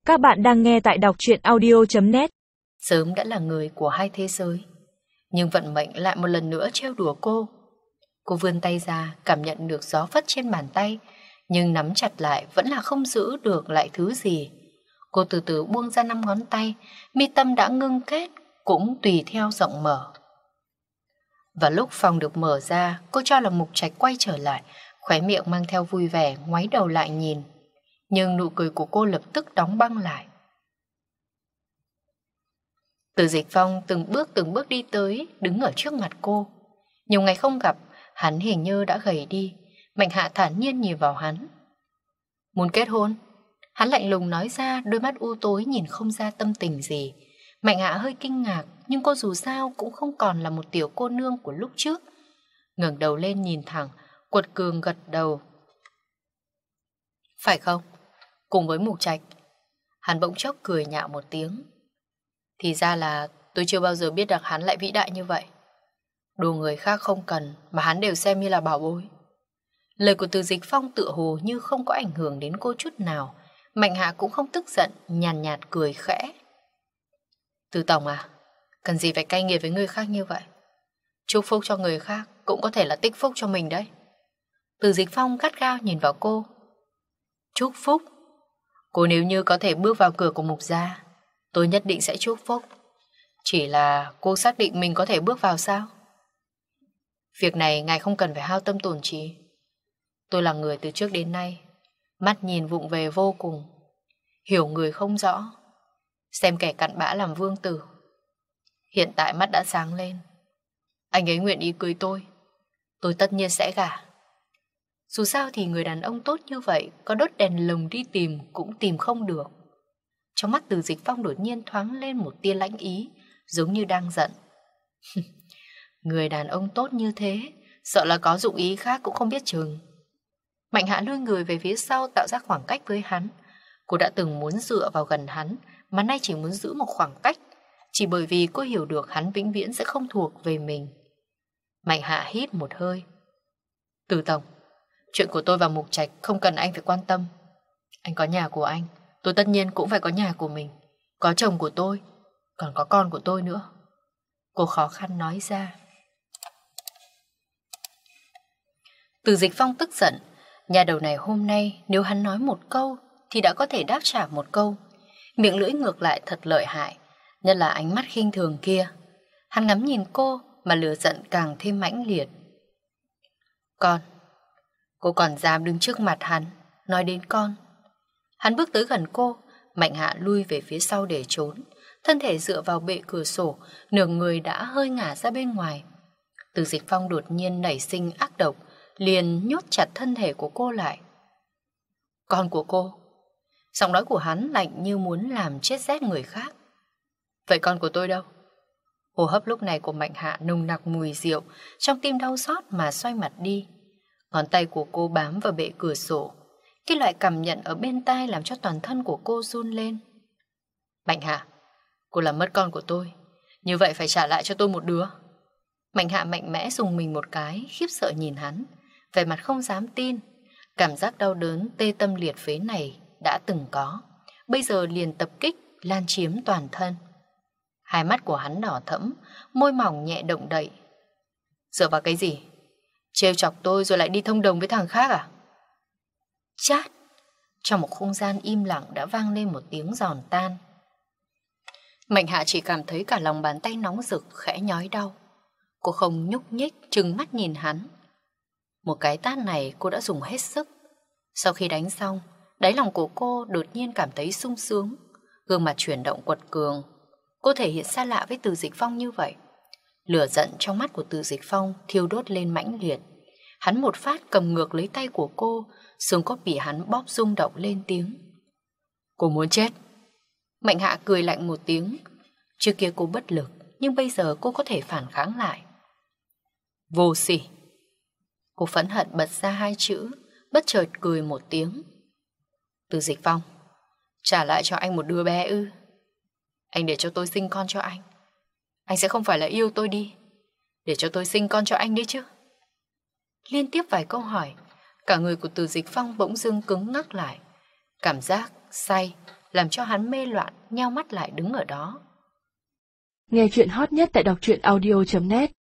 Các bạn đang nghe tại đọc truyện audio.net. Sớm đã là người của hai thế giới, nhưng vận mệnh lại một lần nữa trêu đùa cô. Cô vươn tay ra, cảm nhận được gió phất trên bàn tay, nhưng nắm chặt lại vẫn là không giữ được lại thứ gì. Cô từ từ buông ra 5 ngón tay, mi tâm đã ngưng kết, cũng tùy theo rộng mở. Và lúc phòng được mở ra, cô cho là Mục Trạch quay trở lại, khóe miệng mang theo vui vẻ, ngoáy đầu lại nhìn. Nhưng nụ cười của cô lập tức đóng băng lại. Từ Dịch Phong từng bước đi tới, đứng ở trước mặt cô. Nhiều ngày không gặp, hắn hình như đã gầy đi. Mạnh Hạ thản nhiên nhìn vào hắn. Muốn kết hôn? Hắn lạnh lùng nói ra, đôi mắt u tối nhìn không ra tâm tình gì. Mạnh Hạ hơi kinh ngạc, nhưng cô dù sao cũng không còn là một tiểu cô nương của lúc trước. Ngẩng đầu lên nhìn thẳng, quật cường gật đầu. Phải không? Cùng với Mục Trạch. Hắn bỗng chốc cười nhạo một tiếng. Thì ra là tôi chưa bao giờ biết được hắn lại vĩ đại như vậy. Đồ người khác không cần mà hắn đều xem như là bảo bối. Lời của Từ Dịch Phong tựa hồ như không có ảnh hưởng đến cô chút nào. Mạnh Hạ cũng không tức giận, nhàn nhạt cười khẽ. Từ Tổng à, cần gì phải cay nghiệt với người khác như vậy? Chúc phúc cho người khác cũng có thể là tích phúc cho mình đấy. Từ Dịch Phong gắt gao nhìn vào cô. Chúc phúc? Cô nếu như có thể bước vào cửa của Mục gia, tôi nhất định sẽ chúc phúc. Chỉ là cô xác định mình có thể bước vào sao? Việc này ngài không cần phải hao tâm tổn trí. Tôi là người từ trước đến nay mắt nhìn vụng về vô cùng, hiểu người không rõ, xem kẻ cặn bã làm vương tử. Hiện tại mắt đã sáng lên. Anh ấy nguyện ý cưới tôi tất nhiên sẽ gả. Dù sao thì người đàn ông tốt như vậy, có đốt đèn lồng đi tìm cũng tìm không được. Trong mắt Từ Dịch Phong đột nhiên thoáng lên một tia lãnh ý, giống như đang giận. Người đàn ông tốt như thế, sợ là có dụng ý khác cũng không biết chừng. Mạnh Hạ lùi người về phía sau, tạo ra khoảng cách với hắn. Cô đã từng muốn dựa vào gần hắn, mà nay chỉ muốn giữ một khoảng cách, chỉ bởi vì cô hiểu được hắn vĩnh viễn sẽ không thuộc về mình. Mạnh Hạ hít một hơi. Từ Tổng, chuyện của tôi và Mục Trạch không cần anh phải quan tâm. Anh có nhà của anh, tôi tất nhiên cũng phải có nhà của mình. Có chồng của tôi, còn có con của tôi nữa. Cô khó khăn nói ra. Từ Dịch Phong tức giận. Nhà đầu này hôm nay nếu hắn nói một câu thì đã có thể đáp trả một câu. Miệng lưỡi ngược lại thật lợi hại, nhất là ánh mắt khinh thường kia. Hắn ngắm nhìn cô mà lửa giận càng thêm mãnh liệt. Con, cô còn dám đứng trước mặt hắn nói đến con. Hắn bước tới gần cô. Mạnh Hạ lui về phía sau để trốn, thân thể dựa vào bệ cửa sổ, nửa người đã hơi ngả ra bên ngoài. Từ Dịch Phong đột nhiên nảy sinh ác độc, liền nhốt chặt thân thể của cô lại. Con của cô? Giọng nói của hắn lạnh như muốn làm chết rét người khác. Vậy con của tôi đâu? Hô hấp lúc này của Mạnh Hạ nồng nặc mùi rượu, trong tim đau xót mà xoay mặt đi. Ngón tay của cô bám vào bệ cửa sổ. Cái loại cảm nhận ở bên tai làm cho toàn thân của cô run lên. Mạnh Hạ, cô làm mất con của tôi, như vậy phải trả lại cho tôi một đứa. Mạnh Hạ mạnh mẽ dùng mình một cái, khiếp sợ nhìn hắn, vẻ mặt không dám tin. Cảm giác đau đớn tê tâm liệt phế này đã từng có, bây giờ liền tập kích, lan chiếm toàn thân. Hai mắt của hắn đỏ thẫm, môi mỏng nhẹ động đậy. Dựa vào cái gì? Trêu chọc tôi rồi lại đi thông đồng với thằng khác à? Chát! Trong một không gian im lặng đã vang lên một tiếng giòn tan. Mạnh Hạ chỉ cảm thấy cả lòng bàn tay nóng rực khẽ nhói đau. Cô không nhúc nhích, trừng mắt nhìn hắn. Một cái tát này cô đã dùng hết sức. Sau khi đánh xong, đáy lòng của cô đột nhiên cảm thấy sung sướng. Gương mặt chuyển động quật cường. Cô thể hiện xa lạ với Từ Dịch Phong như vậy. Lửa giận trong mắt của Từ Dịch Phong thiêu đốt lên mãnh liệt. Hắn một phát cầm ngược lấy tay của cô, xương cốt bị hắn bóp rung động lên tiếng. Cô muốn chết? Mạnh Hạ cười lạnh một tiếng. Trước kia cô bất lực, nhưng bây giờ cô có thể phản kháng lại. Vô sỉ! Cô phẫn hận bật ra hai chữ, bất chợt cười một tiếng. Từ Dịch Phong, trả lại cho anh một đứa bé ư? Anh để cho tôi sinh con cho anh sẽ không phải là yêu tôi đi, để cho tôi sinh con cho anh đấy chứ? Liên tiếp vài câu hỏi, cả người của Từ Dịch Phong bỗng dưng cứng ngắc lại. Cảm giác say, làm cho hắn mê loạn, nheo mắt lại đứng ở đó. Nghe chuyện hot nhất tại đọc truyện audio.net